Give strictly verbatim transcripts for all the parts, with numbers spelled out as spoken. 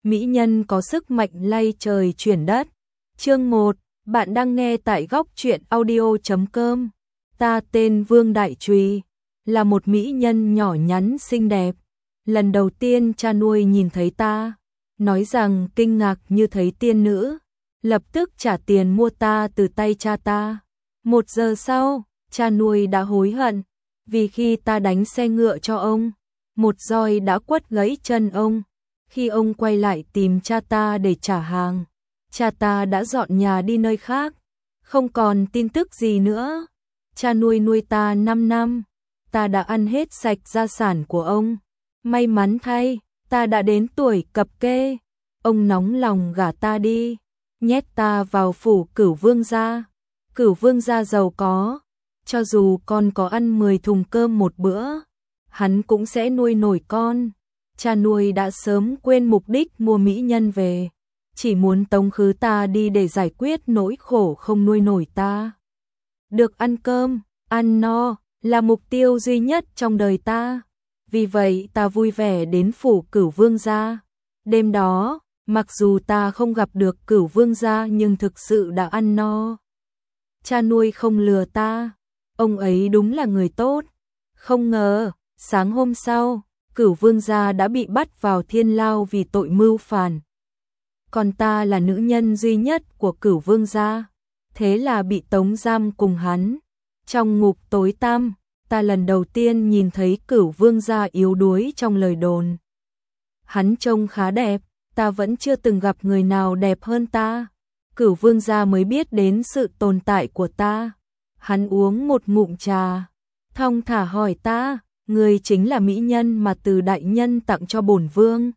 mỹ nhân có sức mạnh lay trời chuyển đất. Chương một, bạn đang nghe tại góc truyện audio chấm com. Ta tên Vương Đại Trùy, là một mỹ nhân nhỏ nhắn xinh đẹp. Lần đầu tiên cha nuôi nhìn thấy ta, nói rằng kinh ngạc như thấy tiên nữ, lập tức trả tiền mua ta từ tay cha ta. Một giờ sau, cha nuôi đã hối hận, vì khi ta đánh xe ngựa cho ông, một roi đã quất gãy chân ông. Khi ông quay lại tìm cha ta để trả hàng, cha ta đã dọn nhà đi nơi khác, không còn tin tức gì nữa. Cha nuôi nuôi ta năm năm, ta đã ăn hết sạch gia sản của ông. May mắn thay, ta đã đến tuổi cập kê, ông nóng lòng gả ta đi, nhét ta vào phủ Cửu Vương gia. Cửu Vương gia giàu có, cho dù con có ăn mười thùng cơm một bữa, hắn cũng sẽ nuôi nổi con. Cha nuôi đã sớm quên mục đích mua mỹ nhân về, chỉ muốn tống khứ ta đi để giải quyết nỗi khổ không nuôi nổi ta. Được ăn cơm, ăn no là mục tiêu duy nhất trong đời ta. Vì vậy ta vui vẻ đến phủ Cửu Vương gia. Đêm đó, mặc dù ta không gặp được Cửu Vương gia nhưng thực sự đã ăn no. Cha nuôi không lừa ta, ông ấy đúng là người tốt. Không ngờ, sáng hôm sau, Cửu Vương gia đã bị bắt vào thiên lao vì tội mưu phản. Còn ta là nữ nhân duy nhất của Cửu Vương gia, thế là bị tống giam cùng hắn. Trong ngục tối tăm, ta lần đầu tiên nhìn thấy Cửu Vương gia yếu đuối trong lời đồn. Hắn trông khá đẹp, ta vẫn chưa từng gặp người nào đẹp hơn ta. Cửu Vương gia mới biết đến sự tồn tại của ta. Hắn uống một ngụm trà, thong thả hỏi ta, người chính là mỹ nhân mà Từ đại nhân tặng cho bổn vương.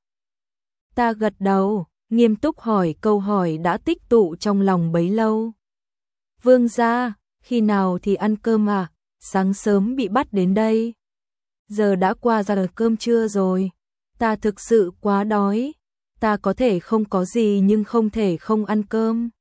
Ta gật đầu, nghiêm túc hỏi câu hỏi đã tích tụ trong lòng bấy lâu. Vương gia, khi nào thì ăn cơm à? Sáng sớm bị bắt đến đây. Giờ đã qua giờ cơm trưa rồi. Ta thực sự quá đói. Ta có thể không có gì nhưng không thể không ăn cơm.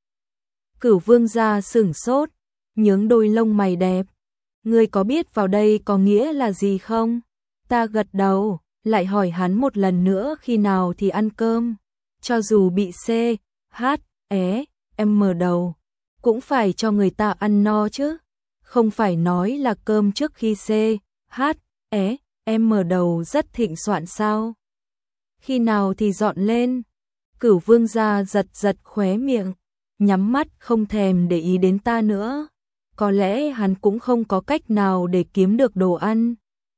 Cửu Vương gia sửng sốt, nhướng đôi lông mày đẹp. Ngươi có biết vào đây có nghĩa là gì không? Ta gật đầu, lại hỏi hắn một lần nữa khi nào thì ăn cơm. Cho dù bị C, H, E, M đầu, cũng phải cho người ta ăn no chứ. Không phải nói là cơm trước khi C, H, E, M đầu rất thịnh soạn sao? Khi nào thì dọn lên? Cửu Vương gia giật giật khóe miệng, nhắm mắt không thèm để ý đến ta nữa. Có lẽ hắn cũng không có cách nào để kiếm được đồ ăn.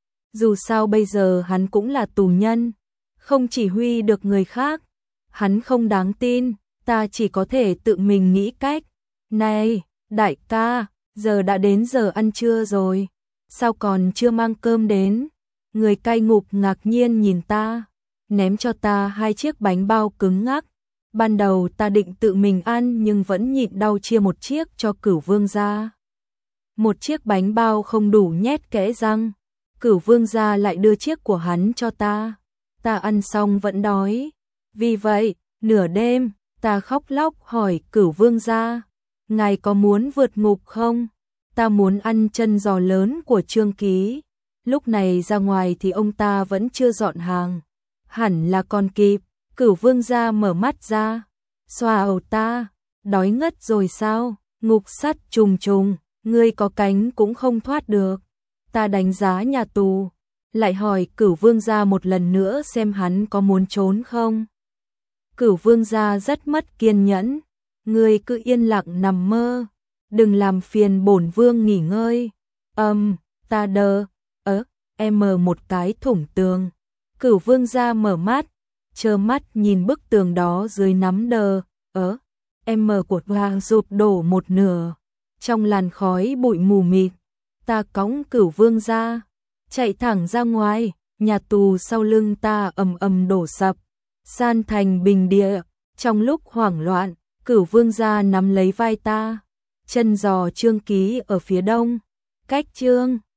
Dù sao bây giờ hắn cũng là tù nhân, không chỉ huy được người khác. Hắn không đáng tin, ta chỉ có thể tự mình nghĩ cách. Này, đại ca, giờ đã đến giờ ăn trưa rồi, sao còn chưa mang cơm đến? Người cai ngục ngạc nhiên nhìn ta, ném cho ta hai chiếc bánh bao cứng ngắc. Ban đầu ta định tự mình ăn nhưng vẫn nhịn đau chia một chiếc cho Cửu Vương gia. Một chiếc bánh bao không đủ nhét kẽ răng, Cửu Vương gia lại đưa chiếc của hắn cho ta. Ta ăn xong vẫn đói, vì vậy, nửa đêm, ta khóc lóc hỏi Cửu Vương gia, ngài có muốn vượt ngục không? Ta muốn ăn chân giò lớn của Trương Ký. Lúc này ra ngoài thì ông ta vẫn chưa dọn hàng, hẳn là còn kịp. Cửu Vương gia mở mắt ra, xoa đầu ta, đói ngất rồi sao? Ngục sắt trùng trùng, ngươi có cánh cũng không thoát được. Ta đánh giá nhà tù, lại hỏi Cửu Vương gia một lần nữa xem hắn có muốn trốn không. Cửu Vương gia rất mất kiên nhẫn, ngươi cứ yên lặng nằm mơ, đừng làm phiền bổn vương nghỉ ngơi. Âm, um, ta đờ, ớ, em mờ một cái thủng tường. Cửu Vương gia mở mắt, trơ mắt nhìn bức tường đó dưới nắm đờ, ớ, em mờ của hoàng rụp đổ một nửa. Trong làn khói bụi mù mịt, ta cõng Cửu Vương gia, chạy thẳng ra ngoài, nhà tù sau lưng ta ầm ầm đổ sập, san thành bình địa. Trong lúc hoảng loạn, Cửu Vương gia nắm lấy vai ta, chân giò Trương Ký ở phía đông, cách Trương